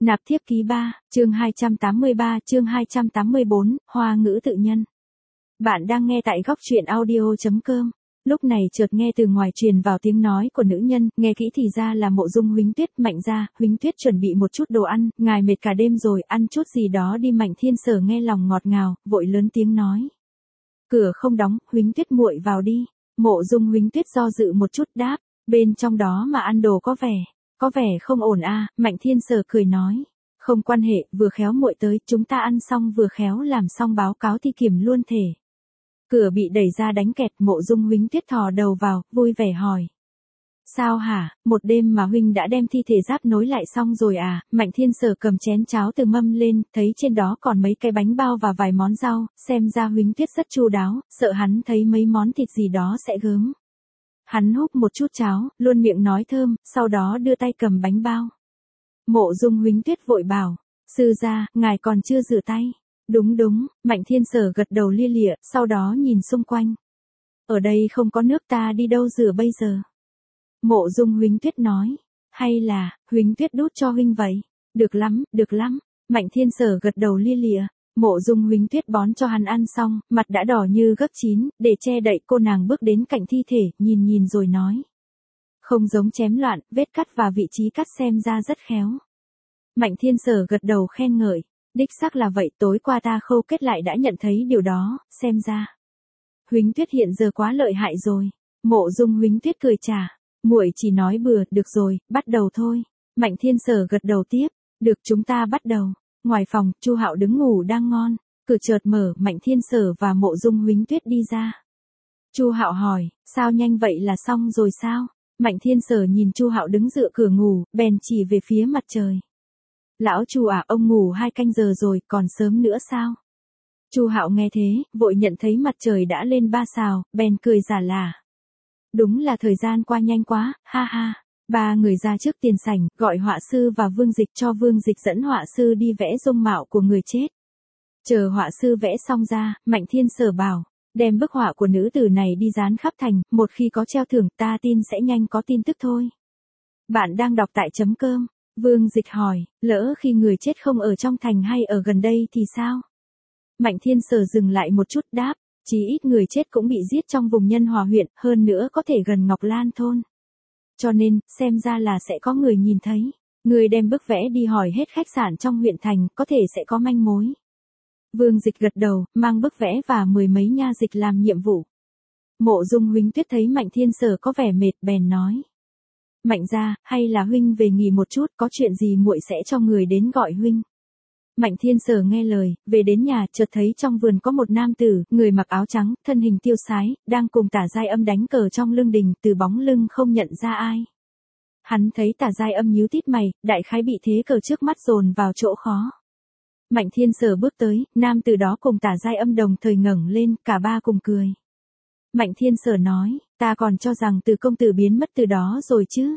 Nạp thiếp ký 3, chương 283, chương 284, Hoa ngữ tự nhân. Bạn đang nghe tại góc truyện audio.com. Lúc này chợt nghe từ ngoài truyền vào tiếng nói của nữ nhân, nghe kỹ thì ra là Mộ Dung Huỳnh Tuyết. Mạnh gia, Huỳnh Tuyết chuẩn bị một chút đồ ăn, ngài mệt cả đêm rồi, ăn chút gì đó đi. Mạnh Thiên Sở nghe lòng ngọt ngào, vội lớn tiếng nói. Cửa không đóng, Huỳnh Tuyết muội vào đi. Mộ Dung Huỳnh Tuyết do dự một chút đáp, bên trong đó mà ăn đồ có vẻ không ổn à. Mạnh Thiên Sở cười nói, không quan hệ, vừa khéo muội tới, chúng ta ăn xong vừa khéo làm xong báo cáo thi kiểm luôn thể. Cửa bị đẩy ra đánh kẹt, Mộ Dung Huỳnh Tuyết thò đầu vào, vui vẻ hỏi. Sao hả, một đêm mà huynh đã đem thi thể giáp nối lại xong rồi à? Mạnh Thiên Sở cầm chén cháo từ mâm lên, thấy trên đó còn mấy cái bánh bao và vài món rau, xem ra Huỳnh Tuyết rất chu đáo, sợ hắn thấy mấy món thịt gì đó sẽ gớm. Hắn húp một chút cháo, luôn miệng nói thơm, sau đó đưa tay cầm bánh bao. Mộ Dung Huỳnh Tuyết vội bảo, sư gia, ngài còn chưa rửa tay. Đúng, Mạnh Thiên Sở gật đầu lia lịa, sau đó nhìn xung quanh. Ở đây không có nước, ta đi đâu rửa bây giờ? Mộ Dung Huỳnh Tuyết nói, hay là, Huỳnh Tuyết đút cho huynh vậy? Được lắm, Mạnh Thiên Sở gật đầu lia lịa. Mộ Dung Huỳnh Tuyết bón cho hắn ăn xong, mặt đã đỏ như gấc chín, để che đậy cô nàng bước đến cạnh thi thể, nhìn rồi nói. Không giống chém loạn, vết cắt và vị trí cắt xem ra rất khéo. Mạnh Thiên Sở gật đầu khen ngợi, đích xác là vậy, tối qua ta khâu kết lại đã nhận thấy điều đó, xem ra. Huỳnh Tuyết hiện giờ quá lợi hại rồi. Mộ Dung Huỳnh Tuyết cười trả, muội chỉ nói bừa, được rồi, bắt đầu thôi. Mạnh Thiên Sở gật đầu tiếp, được, chúng ta bắt đầu. Ngoài phòng, Chu Hạo đứng ngủ đang ngon, cửa chợt mở, Mạnh Thiên Sở và Mộ Dung Huỳnh Tuyết đi ra. Chu Hạo hỏi, sao nhanh vậy, là xong rồi sao? Mạnh Thiên Sở nhìn Chu Hạo đứng dựa cửa ngủ, bèn chỉ về phía mặt trời. Lão Chu à, ông ngủ 2 canh giờ rồi, còn sớm nữa sao? Chu Hạo nghe thế, vội nhận thấy mặt trời đã lên 3 sào, bèn cười giả lả. Đúng là thời gian qua nhanh quá, ha ha. 3 người ra trước tiền sảnh, gọi họa sư và Vương Dịch, cho Vương Dịch dẫn họa sư đi vẽ dung mạo của người chết. Chờ họa sư vẽ xong ra, Mạnh Thiên Sở bảo, đem bức họa của nữ tử này đi dán khắp thành, một khi có treo thưởng ta tin sẽ nhanh có tin tức thôi. Bạn đang đọc tại .com. Vương Dịch hỏi, lỡ khi người chết không ở trong thành hay ở gần đây thì sao? Mạnh Thiên Sở dừng lại một chút đáp, chí ít người chết cũng bị giết trong vùng Nhân Hòa huyện, hơn nữa có thể gần Ngọc Lan thôn. Cho nên, xem ra là sẽ có người nhìn thấy. Người đem bức vẽ đi hỏi hết khách sạn trong huyện thành, có thể sẽ có manh mối. Vương Dịch gật đầu, mang bức vẽ và 10 mấy nha dịch làm nhiệm vụ. Mộ Dung Huỳnh Tuyết thấy Mạnh Thiên Sở có vẻ mệt, bèn nói. Mạnh gia, hay là huynh về nghỉ một chút, có chuyện gì muội sẽ cho người đến gọi huynh. Mạnh Thiên Sở nghe lời, về đến nhà, chợt thấy trong vườn có một nam tử, người mặc áo trắng, thân hình tiêu sái, đang cùng Tả Giai Âm đánh cờ trong lương đình, từ bóng lưng không nhận ra ai. Hắn thấy Tả Giai Âm nhíu tít mày, đại khái bị thế cờ trước mắt dồn vào chỗ khó. Mạnh Thiên Sở bước tới, nam tử đó cùng Tả Giai Âm đồng thời ngẩng lên, cả ba cùng cười. Mạnh Thiên Sở nói, ta còn cho rằng Từ công tử biến mất từ đó rồi chứ.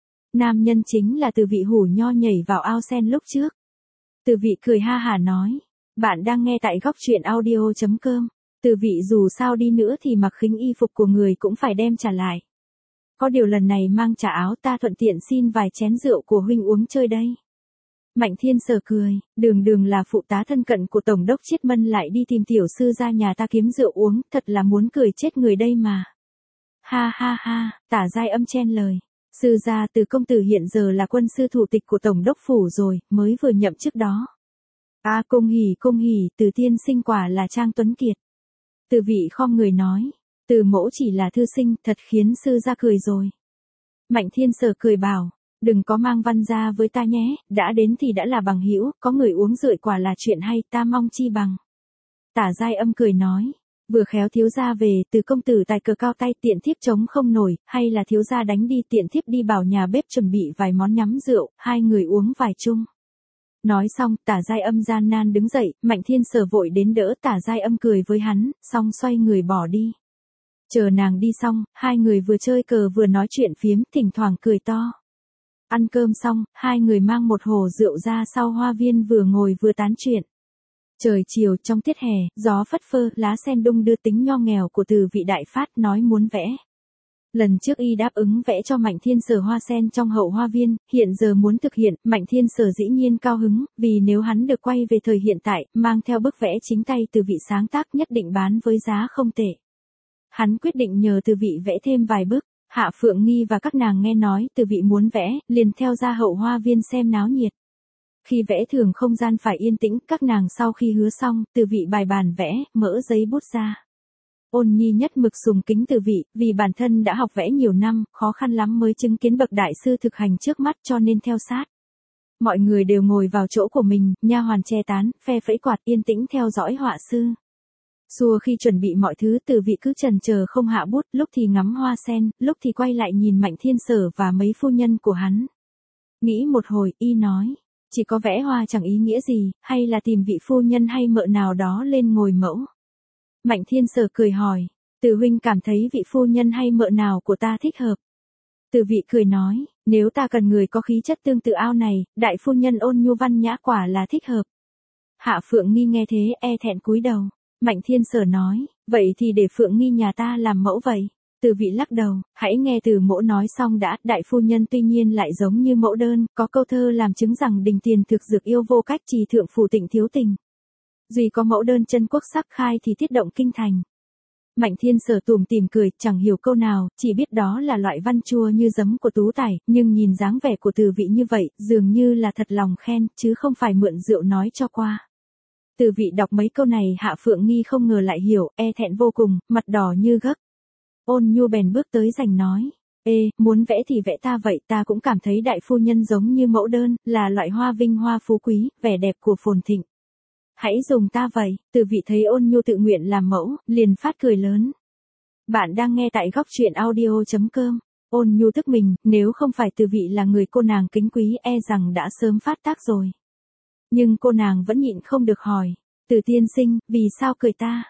Nam nhân chính là Từ Vị hủ nho nhảy vào ao sen lúc trước. Từ Vị cười ha hả nói, bạn đang nghe tại góc truyện audio.com. Từ Vị dù sao đi nữa thì mặc khính y phục của người cũng phải đem trả lại. Có điều lần này mang trả áo, ta thuận tiện xin vài chén rượu của huynh uống chơi đây. Mạnh Thiên Sở cười, đường là phụ tá thân cận của Tổng đốc Chiết Mân lại đi tìm tiểu sư ra nhà ta kiếm rượu uống, thật là muốn cười chết người đây mà. Ha, Tả Giai Âm chen lời. Sư gia, Từ công tử hiện giờ là quân sư thủ tịch của Tổng đốc phủ rồi, mới vừa nhậm chức đó. À, cung hỉ, Từ tiên sinh quả là Trang Tuấn Kiệt. Từ Vị khom người nói, Từ mẫu chỉ là thư sinh, thật khiến sư gia cười rồi. Mạnh Thiên Sở cười bảo, đừng có mang văn ra với ta nhé, đã đến thì đã là bằng hữu, có người uống rượu quả là chuyện hay, ta mong chi bằng. Tả Giai Âm cười nói, vừa khéo thiếu gia về, Từ công tử tài cờ cao tay, tiện thiếp chống không nổi, hay là thiếu gia đánh đi, tiện thiếp đi bảo nhà bếp chuẩn bị vài món nhắm rượu, hai người uống vài chung. Nói xong, Tả Giai Âm gian nan đứng dậy, Mạnh Thiên Sở vội đến đỡ, Tả Giai Âm cười với hắn, xong xoay người bỏ đi. Chờ nàng đi xong, hai người vừa chơi cờ vừa nói chuyện phiếm, thỉnh thoảng cười to. Ăn cơm xong, hai người mang một hồ rượu ra sau hoa viên vừa ngồi vừa tán chuyện. Trời chiều trong tiết hè, gió phất phơ, lá sen đung đưa tính nho nghèo của Từ Vị đại phát nói muốn vẽ. Lần trước y đáp ứng vẽ cho Mạnh Thiên Sở hoa sen trong hậu hoa viên, hiện giờ muốn thực hiện, Mạnh Thiên Sở dĩ nhiên cao hứng, vì nếu hắn được quay về thời hiện tại, mang theo bức vẽ chính tay từ vị sáng tác nhất định bán với giá không tệ. Hắn quyết định nhờ từ vị vẽ thêm vài bức. Hạ Phượng Nghi và các nàng nghe nói từ vị muốn vẽ, liền theo ra hậu hoa viên xem náo nhiệt. Khi vẽ thường không gian phải yên tĩnh, các nàng sau khi hứa xong, từ vị bài bàn vẽ, mỡ giấy bút ra. Ôn Nhi nhất mực sùng kính từ vị, vì bản thân đã học vẽ nhiều năm, khó khăn lắm mới chứng kiến bậc đại sư thực hành trước mắt cho nên theo sát. Mọi người đều ngồi vào chỗ của mình, nha hoàn che tán, phe phẩy quạt yên tĩnh theo dõi họa sư. Xua khi chuẩn bị mọi thứ từ vị cứ chần chờ không hạ bút, lúc thì ngắm hoa sen, lúc thì quay lại nhìn Mạnh Thiên Sở và mấy phu nhân của hắn. Nghĩ một hồi, y nói, chỉ có vẽ hoa chẳng ý nghĩa gì, hay là tìm vị phu nhân hay mợ nào đó lên ngồi mẫu. Mạnh Thiên Sở cười hỏi, Từ huynh cảm thấy vị phu nhân hay mợ nào của ta thích hợp. Từ vị cười nói, nếu ta cần người có khí chất tương tự ao này, đại phu nhân Ôn Nhu văn nhã quả là thích hợp. Hạ Phượng Nghi nghe thế e thẹn cúi đầu. Mạnh Thiên Sở nói, vậy thì để Phượng Nghi nhà ta làm mẫu vậy. Từ vị lắc đầu, hãy nghe từ mẫu nói xong đã, đại phu nhân tuy nhiên lại giống như mẫu đơn, có câu thơ làm chứng rằng đình tiền thực dược yêu vô cách trì thượng phủ tịnh thiếu tình. Duy có mẫu đơn chân quốc sắc khai thì tiết động kinh thành. Mạnh Thiên Sở tủm tỉm cười, chẳng hiểu câu nào, chỉ biết đó là loại văn chua như giấm của tú tài, nhưng nhìn dáng vẻ của từ vị như vậy, dường như là thật lòng khen, chứ không phải mượn rượu nói cho qua. Từ vị đọc mấy câu này Hạ Phượng Nghi không ngờ lại hiểu, e thẹn vô cùng, mặt đỏ như gấc. Ôn Nhu bèn bước tới giành nói, muốn vẽ thì vẽ ta vậy, ta cũng cảm thấy đại phu nhân giống như mẫu đơn, là loại hoa vinh hoa phú quý, vẻ đẹp của phồn thịnh. Hãy dùng ta vậy, từ vị thấy Ôn Nhu tự nguyện làm mẫu, liền phát cười lớn. Bạn đang nghe tại góc truyện audio.com. Ôn Nhu tức mình, nếu không phải từ vị là người cô nàng kính quý e rằng đã sớm phát tác rồi. Nhưng cô nàng vẫn nhịn không được hỏi, Từ tiên sinh, vì sao cười ta?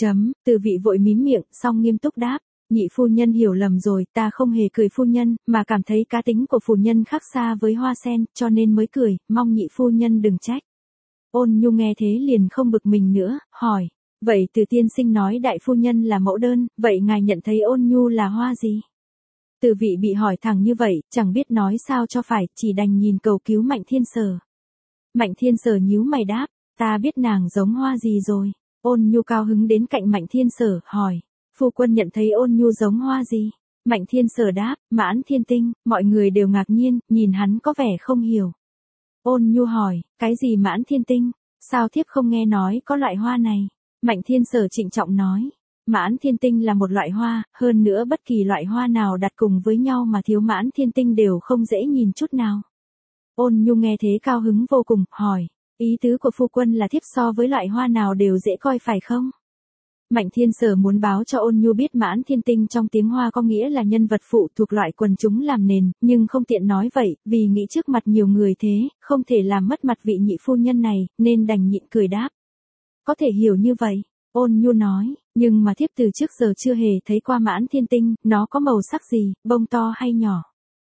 Từ vị vội mím miệng, xong nghiêm túc đáp, nhị phu nhân hiểu lầm rồi, ta không hề cười phu nhân, mà cảm thấy cá tính của phu nhân khác xa với hoa sen, cho nên mới cười, mong nhị phu nhân đừng trách. Ôn Nhu nghe thế liền không bực mình nữa, hỏi, vậy Từ tiên sinh nói đại phu nhân là mẫu đơn, vậy ngài nhận thấy Ôn Nhu là hoa gì? Từ vị bị hỏi thẳng như vậy, chẳng biết nói sao cho phải, chỉ đành nhìn cầu cứu Mạnh Thiên Sở. Mạnh Thiên Sở nhíu mày đáp, ta biết nàng giống hoa gì rồi. Ôn Nhu cao hứng đến cạnh Mạnh Thiên Sở, hỏi, phu quân nhận thấy Ôn Nhu giống hoa gì? Mạnh Thiên Sở đáp, Mãn Thiên Tinh, mọi người đều ngạc nhiên, nhìn hắn có vẻ không hiểu. Ôn Nhu hỏi, cái gì Mãn Thiên Tinh? Sao thiếp không nghe nói có loại hoa này? Mạnh Thiên Sở trịnh trọng nói, Mãn Thiên Tinh là một loại hoa, hơn nữa bất kỳ loại hoa nào đặt cùng với nhau mà thiếu Mãn Thiên Tinh đều không dễ nhìn chút nào. Ôn Nhu nghe thế cao hứng vô cùng, hỏi, ý tứ của phu quân là thiếp so với loại hoa nào đều dễ coi phải không? Mạnh Thiên Sở muốn báo cho Ôn Nhu biết Mãn Thiên Tinh trong tiếng Hoa có nghĩa là nhân vật phụ thuộc loại quần chúng làm nền, nhưng không tiện nói vậy, vì nghĩ trước mặt nhiều người thế, không thể làm mất mặt vị nhị phu nhân này, nên đành nhịn cười đáp. Có thể hiểu như vậy, Ôn Nhu nói, nhưng mà thiếp từ trước giờ chưa hề thấy qua Mãn Thiên Tinh, nó có màu sắc gì, bông to hay nhỏ?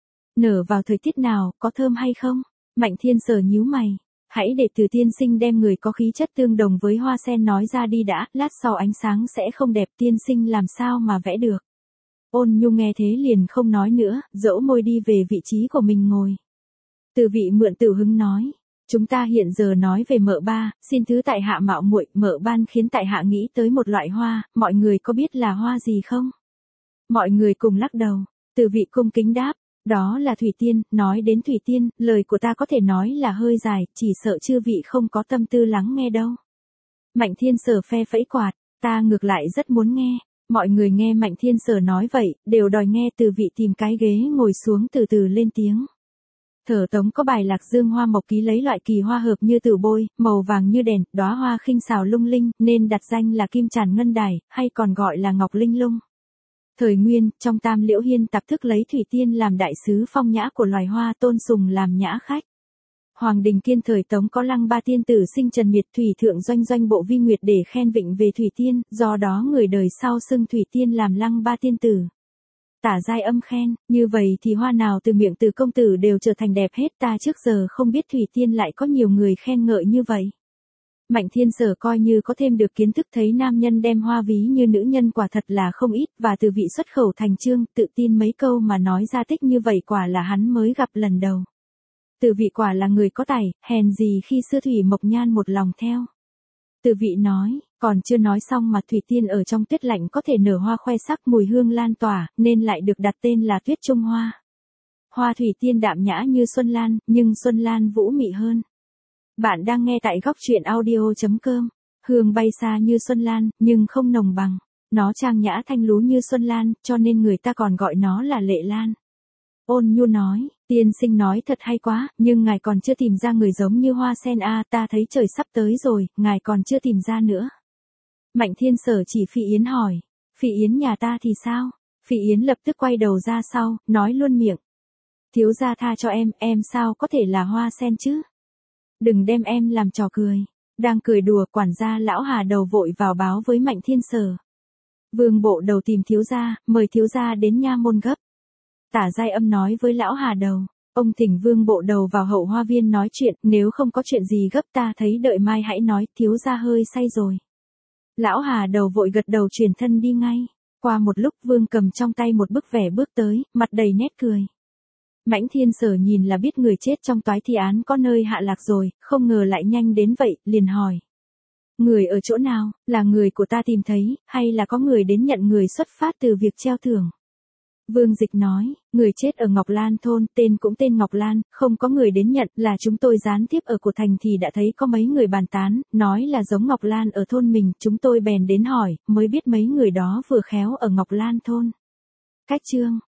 Nở vào thời tiết nào, có thơm hay không? Mạnh Thiên Sở nhíu mày. Hãy để Từ tiên sinh đem người có khí chất tương đồng với hoa sen nói ra đi đã, lát sau ánh sáng sẽ không đẹp, tiên sinh làm sao mà vẽ được. Ôn Nhu nghe thế liền không nói nữa, dỗ môi đi về vị trí của mình ngồi. Từ vị mượn tử hứng nói, chúng ta hiện giờ nói về mợ ba, xin thứ tại hạ mạo muội, mợ ban khiến tại hạ nghĩ tới một loại hoa, mọi người có biết là hoa gì không? Mọi người cùng lắc đầu, Từ vị cung kính đáp, đó là thủy tiên. Nói đến thủy tiên, lời của ta có thể nói là hơi dài, chỉ sợ chư vị không có tâm tư lắng nghe đâu. Mạnh Thiên Sở phe phẩy quạt, ta ngược lại rất muốn nghe. Mọi người nghe Mạnh Thiên Sở nói vậy, đều đòi nghe. Từ vị tìm cái ghế ngồi xuống từ từ lên tiếng. Thở Tống có bài Lạc Dương Hoa Mộc Ký lấy loại kỳ hoa hợp như tử bôi, màu vàng như đèn, đóa hoa khinh xảo lung linh, nên đặt danh là Kim Tràn Ngân Đài, hay còn gọi là Ngọc Linh Lung. Thời Nguyên, trong Tam Liễu Hiên tạp thức lấy thủy tiên làm đại sứ phong nhã của loài hoa, tôn sùng làm nhã khách. Hoàng đình Kiên thời Tống có Lăng Ba tiên tử sinh Trần Miệt, thủy thượng doanh doanh bộ vi nguyệt để khen vịnh về thủy tiên, do đó người đời sau xưng thủy tiên làm Lăng Ba tiên tử. Tả giai âm khen, như vậy thì hoa nào từ miệng từ công tử đều trở thành đẹp hết, ta trước giờ không biết thủy tiên lại có nhiều người khen ngợi như vậy. Mạnh Thiên Sở coi như có thêm được kiến thức, thấy nam nhân đem hoa ví như nữ nhân quả thật là không ít, và từ vị xuất khẩu thành chương, tự tin mấy câu mà nói ra thích như vậy quả là hắn mới gặp lần đầu. Từ vị quả là người có tài, hèn gì khi xưa Thủy Mộc Nhan một lòng theo. Từ vị nói, còn chưa nói xong mà Thủy Tiên ở trong tuyết lạnh có thể nở hoa khoe sắc, mùi hương lan tỏa, nên lại được đặt tên là Tuyết Trung Hoa. Hoa Thủy Tiên đạm nhã như Xuân Lan, nhưng Xuân Lan vũ mị hơn. Bạn đang nghe tại góc truyện audio.com. Hương bay xa như Xuân Lan, nhưng không nồng bằng. Nó trang nhã thanh lú như Xuân Lan, cho nên người ta còn gọi nó là Lệ Lan. Ôn Nhu nói, tiên sinh nói thật hay quá, nhưng ngài còn chưa tìm ra người giống như hoa sen a, ta thấy trời sắp tới rồi, ngài còn chưa tìm ra nữa. Mạnh Thiên Sở chỉ Phỉ Yến hỏi, Phỉ Yến nhà ta thì sao? Phỉ Yến lập tức quay đầu ra sau, nói luôn miệng. Thiếu gia tha cho em sao có thể là hoa sen chứ? Đừng đem em làm trò cười. Đang cười đùa, quản gia lão Hà Đầu vội vào báo với Mạnh Thiên Sở. Vương bộ đầu tìm thiếu gia, mời thiếu gia đến nha môn gấp. Tả Giai Âm nói với lão Hà Đầu, ông thỉnh Vương bộ đầu vào hậu hoa viên nói chuyện, nếu không có chuyện gì gấp ta thấy đợi mai hãy nói, thiếu gia hơi say rồi. Lão Hà Đầu vội gật đầu chuyển thân đi ngay. Qua một lúc Vương cầm trong tay một bức vẽ bước tới, mặt đầy nét cười. Mãnh Thiên Sở nhìn là biết người chết trong toái thi án có nơi hạ lạc rồi, không ngờ lại nhanh đến vậy, liền hỏi. Người ở chỗ nào, là người của ta tìm thấy, hay là có người đến nhận người xuất phát từ việc treo thưởng? Vương Dịch nói, người chết ở Ngọc Lan thôn, tên cũng tên Ngọc Lan, không có người đến nhận, là chúng tôi gián tiếp ở của thành thì đã thấy có mấy người bàn tán, nói là giống Ngọc Lan ở thôn mình, chúng tôi bèn đến hỏi, mới biết mấy người đó vừa khéo ở Ngọc Lan thôn. Cách chương